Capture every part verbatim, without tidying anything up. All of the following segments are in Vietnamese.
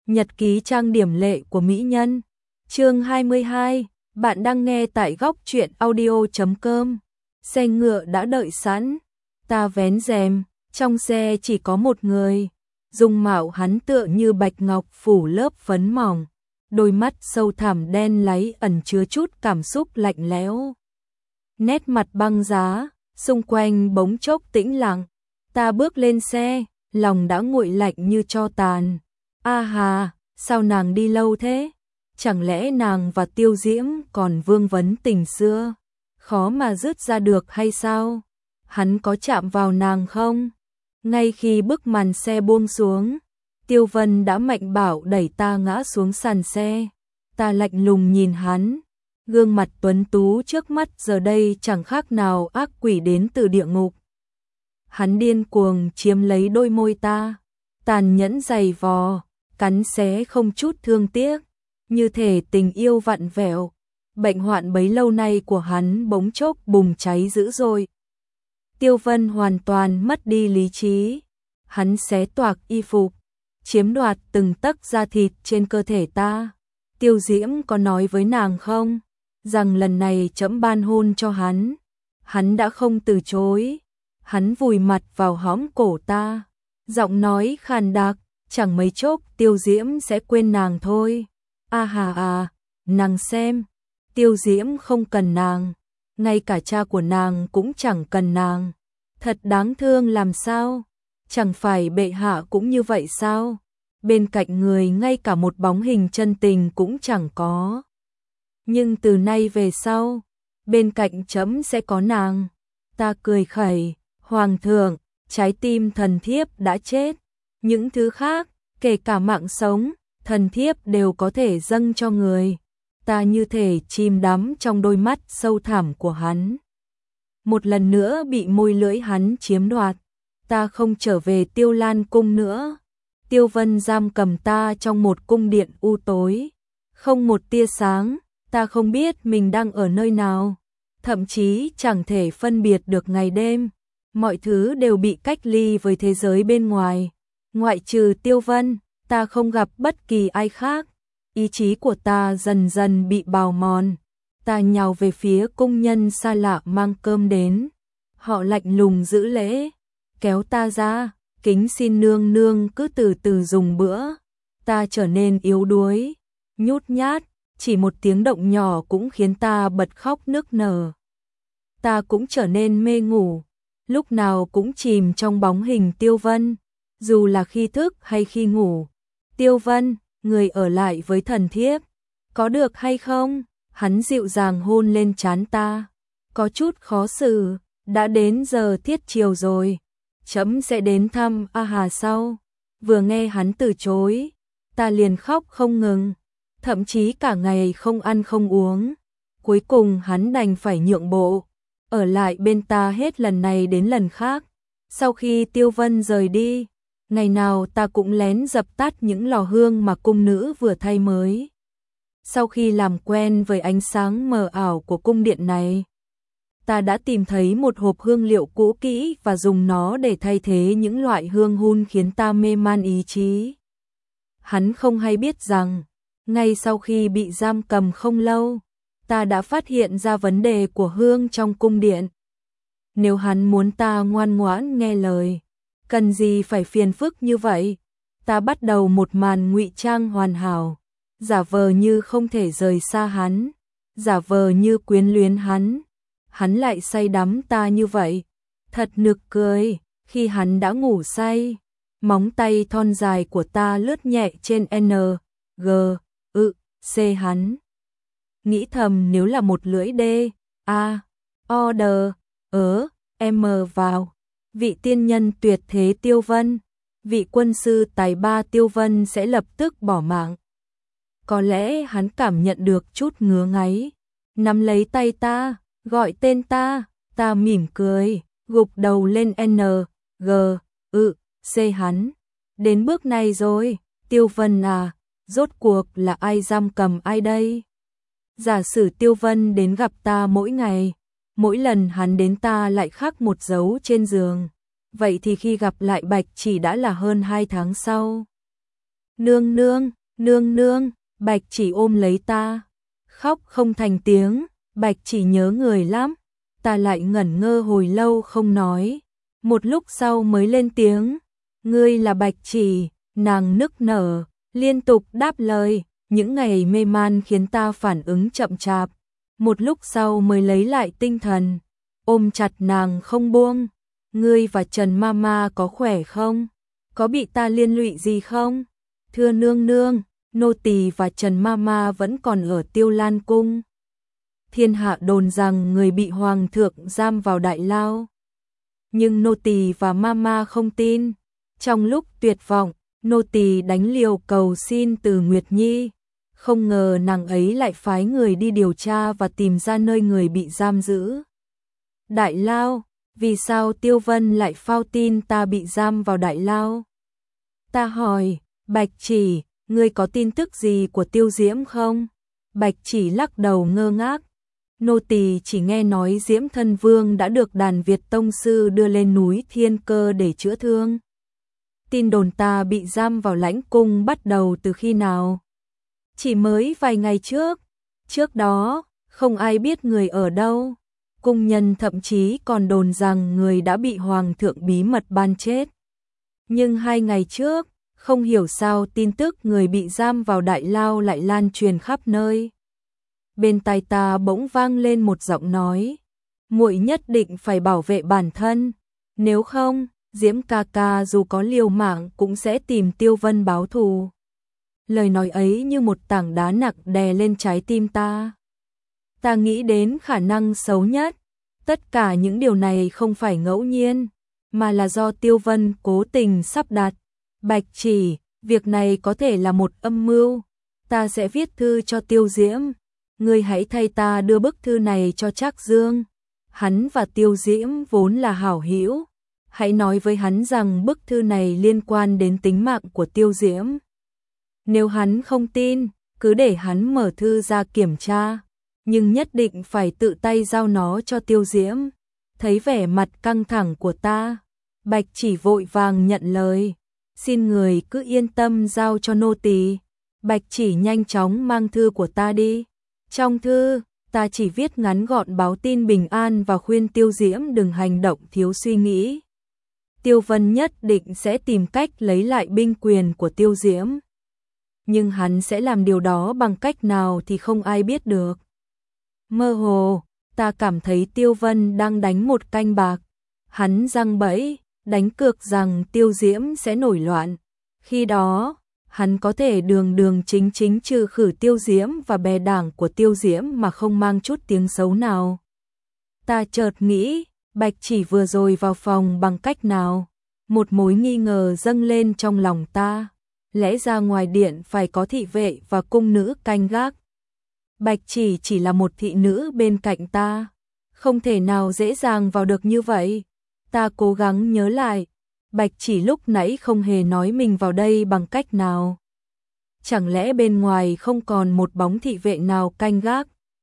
Nhật ký trang điểm lệ của mỹ nhân. Chương hai mươi hai, bạn đang nghe tại góc truyện audio chấm com. Xe ngựa đã đợi sẵn, ta vén rèm, trong xe chỉ có một người. Dung mạo hắn tựa như bạch ngọc phủ lớp phấn mỏng, đôi mắt sâu thẳm đen láy ẩn chứa chút cảm xúc lạnh lẽo. Nét mặt băng giá, xung quanh bỗng chốc tĩnh lặng. Ta bước lên xe, lòng đã nguội lạnh như tro tàn. A hà, sao nàng đi lâu thế? Chẳng lẽ nàng và Tiêu Diễm còn vương vấn tình xưa, khó mà dứt ra được hay sao? Hắn có chạm vào nàng không? Ngay khi bức màn xe buông xuống, Tiêu Vân đã mạnh bạo đẩy ta ngã xuống sàn xe. Ta lạnh lùng nhìn hắn, gương mặt tuấn tú trước mắt giờ đây chẳng khác nào ác quỷ đến từ địa ngục. Hắn điên cuồng chiếm lấy đôi môi ta, tàn nhẫn giày vò, cắn xé không chút thương tiếc, như thể tình yêu vặn vẹo. Bệnh hoạn bấy lâu nay của hắn bỗng chốc bùng cháy dữ dội. Tiêu Vân hoàn toàn mất đi lý trí, hắn xé toạc y phục, chiếm đoạt từng tấc da thịt trên cơ thể ta. Tiêu Diễm có nói với nàng không, rằng lần này trẫm ban hôn cho hắn. Hắn đã không từ chối, hắn vùi mặt vào hõm cổ ta, giọng nói khàn đặc, chẳng mấy chốc Tiêu Diễm sẽ quên nàng thôi. A hà à, nàng xem, Tiêu Diễm không cần nàng, ngay cả cha của nàng cũng chẳng cần nàng. Thật đáng thương làm sao? Chẳng phải bệ hạ cũng như vậy sao? Bên cạnh người ngay cả một bóng hình chân tình cũng chẳng có. Nhưng từ nay về sau, bên cạnh trẫm sẽ có nàng. Ta cười khẩy, hoàng thượng, trái tim thần thiếp đã chết. Những thứ khác, kể cả mạng sống, thần thiếp đều có thể dâng cho người. Ta như thể chìm đắm trong đôi mắt sâu thẳm của hắn. Một lần nữa bị môi lưỡi hắn chiếm đoạt. Ta không trở về Tiêu Lan cung nữa. Tiêu Vân giam cầm ta trong một cung điện u tối, không một tia sáng. Ta không biết mình đang ở nơi nào, thậm chí chẳng thể phân biệt được ngày đêm. Mọi thứ đều bị cách ly với thế giới bên ngoài. Ngoại trừ Tiêu Vân, ta không gặp bất kỳ ai khác. Ý chí của ta dần dần bị bào mòn. Ta nhào về phía cung nhân xa lạ mang cơm đến. Họ lạnh lùng giữ lễ, kéo ta ra, kính xin nương nương cứ từ từ dùng bữa. Ta trở nên yếu đuối, nhút nhát, chỉ một tiếng động nhỏ cũng khiến ta bật khóc nức nở. Ta cũng trở nên mê ngủ, lúc nào cũng chìm trong bóng hình Tiêu Vân, dù là khi thức hay khi ngủ. Tiêu Vân, người ở lại với thần thiếp, có được hay không? Hắn dịu dàng hôn lên trán ta, có chút khó xử. Đã đến giờ thiết chiều rồi, trẫm sẽ đến thăm A Hà sau. Vừa nghe hắn từ chối, ta liền khóc không ngừng, thậm chí cả ngày không ăn không uống. Cuối cùng hắn đành phải nhượng bộ, ở lại bên ta hết lần này đến lần khác. Sau khi Tiêu Vân rời đi, ngày nào ta cũng lén dập tắt những lò hương mà cung nữ vừa thay mới. Sau khi làm quen với ánh sáng mờ ảo của cung điện này, ta đã tìm thấy một hộp hương liệu cũ kỹ và dùng nó để thay thế những loại hương hun khiến ta mê man ý chí. Hắn không hay biết rằng, ngay sau khi bị giam cầm không lâu, ta đã phát hiện ra vấn đề của hương trong cung điện. Nếu hắn muốn ta ngoan ngoãn nghe lời, cần gì phải phiền phức như vậy? Ta bắt đầu một màn ngụy trang hoàn hảo, giả vờ như không thể rời xa hắn, giả vờ như quyến luyến hắn. Hắn lại say đắm ta như vậy. Thật nực cười, khi hắn đã ngủ say, móng tay thon dài của ta lướt nhẹ trên N, G, ự, C hắn. Nghĩ thầm nếu là một lưỡi D, A, O, D, ớ, M vào, vị tiên nhân tuyệt thế Tiêu Vân, vị quân sư tài ba Tiêu Vân sẽ lập tức bỏ mạng. Có lẽ hắn cảm nhận được chút ngứa ngáy, nắm lấy tay ta, gọi tên ta. Ta mỉm cười, gục đầu lên N, G, ự, C hắn. Đến bước này rồi, Tiêu Vân à, rốt cuộc là ai giam cầm ai đây? Giả sử Tiêu Vân đến gặp ta mỗi ngày, mỗi lần hắn đến ta lại khắc một dấu trên giường, vậy thì khi gặp lại Bạch Chỉ đã là hơn hai tháng sau. Nương nương, Nương nương, Bạch Chỉ ôm lấy ta, khóc không thành tiếng, Bạch Chỉ nhớ người lắm. Ta lại ngẩn ngơ hồi lâu không nói, một lúc sau mới lên tiếng, ngươi là Bạch Chỉ. Nàng nức nở, liên tục đáp lời, những ngày mê man khiến ta phản ứng chậm chạp, một lúc sau mới lấy lại tinh thần, ôm chặt nàng không buông. Ngươi và Trần Mama có khỏe không? Có bị ta liên lụy gì không? Thưa nương nương, nô tỳ và Trần Mama vẫn còn ở Tiêu Lan cung. Thiên hạ đồn rằng người bị hoàng thượng giam vào đại lao, nhưng nô tỳ và Mama không tin. Trong lúc tuyệt vọng, nô tỳ đánh liều cầu xin từ Nguyệt Nhi, không ngờ nàng ấy lại phái người đi điều tra và tìm ra nơi người bị giam giữ. Đại lao, vì sao Tiêu Vân lại phao tin ta bị giam vào đại lao? Ta hỏi, Bạch Chỉ, ngươi có tin tức gì của Tiêu Diễm không? Bạch Chỉ lắc đầu ngơ ngác. Nô tỳ chỉ nghe nói Diễm Thân Vương đã được đàn Việt Tông Sư đưa lên núi Thiên Cơ để chữa thương. Tin đồn ta bị giam vào lãnh cung bắt đầu từ khi nào? Chỉ mới vài ngày trước. Trước đó, không ai biết người ở đâu. Cung nhân thậm chí còn đồn rằng người đã bị hoàng thượng bí mật ban chết. Nhưng hai ngày trước, không hiểu sao tin tức người bị giam vào đại lao lại lan truyền khắp nơi. Bên tai ta bỗng vang lên một giọng nói, muội nhất định phải bảo vệ bản thân, nếu không, Diễm ca ca dù có liều mạng cũng sẽ tìm Tiêu Vân báo thù. Lời nói ấy như một tảng đá nặng đè lên trái tim ta. Ta nghĩ đến khả năng xấu nhất, tất cả những điều này không phải ngẫu nhiên, mà là do Tiêu Vân cố tình sắp đặt. Bạch Chỉ, việc này có thể là một âm mưu, ta sẽ viết thư cho Tiêu Diễm, ngươi hãy thay ta đưa bức thư này cho Trác Dương. Hắn và Tiêu Diễm vốn là hảo hữu, hãy nói với hắn rằng bức thư này liên quan đến tính mạng của Tiêu Diễm. Nếu hắn không tin, cứ để hắn mở thư ra kiểm tra, nhưng nhất định phải tự tay giao nó cho Tiêu Diễm. Thấy vẻ mặt căng thẳng của ta, Bạch Chỉ vội vàng nhận lời, xin người cứ yên tâm giao cho nô tỳ. Bạch Chỉ nhanh chóng mang thư của ta đi. Trong thư, ta chỉ viết ngắn gọn báo tin bình an và khuyên Tiêu Diễm đừng hành động thiếu suy nghĩ. Tiêu Vân nhất định sẽ tìm cách lấy lại binh quyền của Tiêu Diễm. Nhưng hắn sẽ làm điều đó bằng cách nào thì không ai biết được. Mơ hồ, ta cảm thấy Tiêu Vân đang đánh một canh bạc. Hắn giăng bẫy, đánh cược rằng Tiêu Diễm sẽ nổi loạn. Khi đó, hắn có thể đường đường chính chính trừ khử Tiêu Diễm và bè đảng của Tiêu Diễm mà không mang chút tiếng xấu nào. Ta chợt nghĩ, Bạch Chỉ vừa rồi vào phòng bằng cách nào? Một mối nghi ngờ dâng lên trong lòng ta. Lẽ ra ngoài điện phải có thị vệ và cung nữ canh gác. Bạch Chỉ chỉ là một thị nữ bên cạnh ta, không thể nào dễ dàng vào được như vậy. Ta cố gắng nhớ lại, Bạch Chỉ lúc nãy không hề nói mình vào đây bằng cách nào. Chẳng lẽ bên ngoài không còn một bóng thị vệ nào canh gác?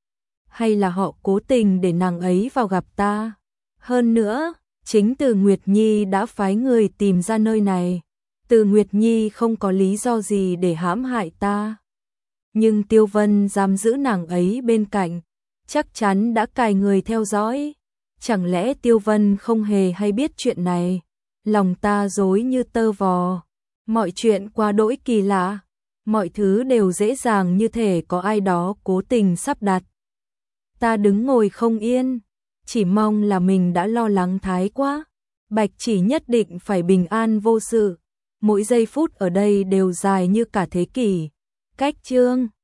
Hay là họ cố tình để nàng ấy vào gặp ta? Hơn nữa, chính Từ Nguyệt Nhi đã phái người tìm ra nơi này. Từ Nguyệt Nhi không có lý do gì để hãm hại ta. Nhưng Tiêu Vân giam giữ nàng ấy bên cạnh, chắc chắn đã cài người theo dõi. Chẳng lẽ Tiêu Vân không hề hay biết chuyện này? Lòng ta rối như tơ vò. Mọi chuyện quá đỗi kỳ lạ. Mọi thứ đều dễ dàng như thể có ai đó cố tình sắp đặt. Ta đứng ngồi không yên, chỉ mong là mình đã lo lắng thái quá. Bạch Chỉ nhất định phải bình an vô sự. Mỗi giây phút ở đây đều dài như cả thế kỷ. Cách chương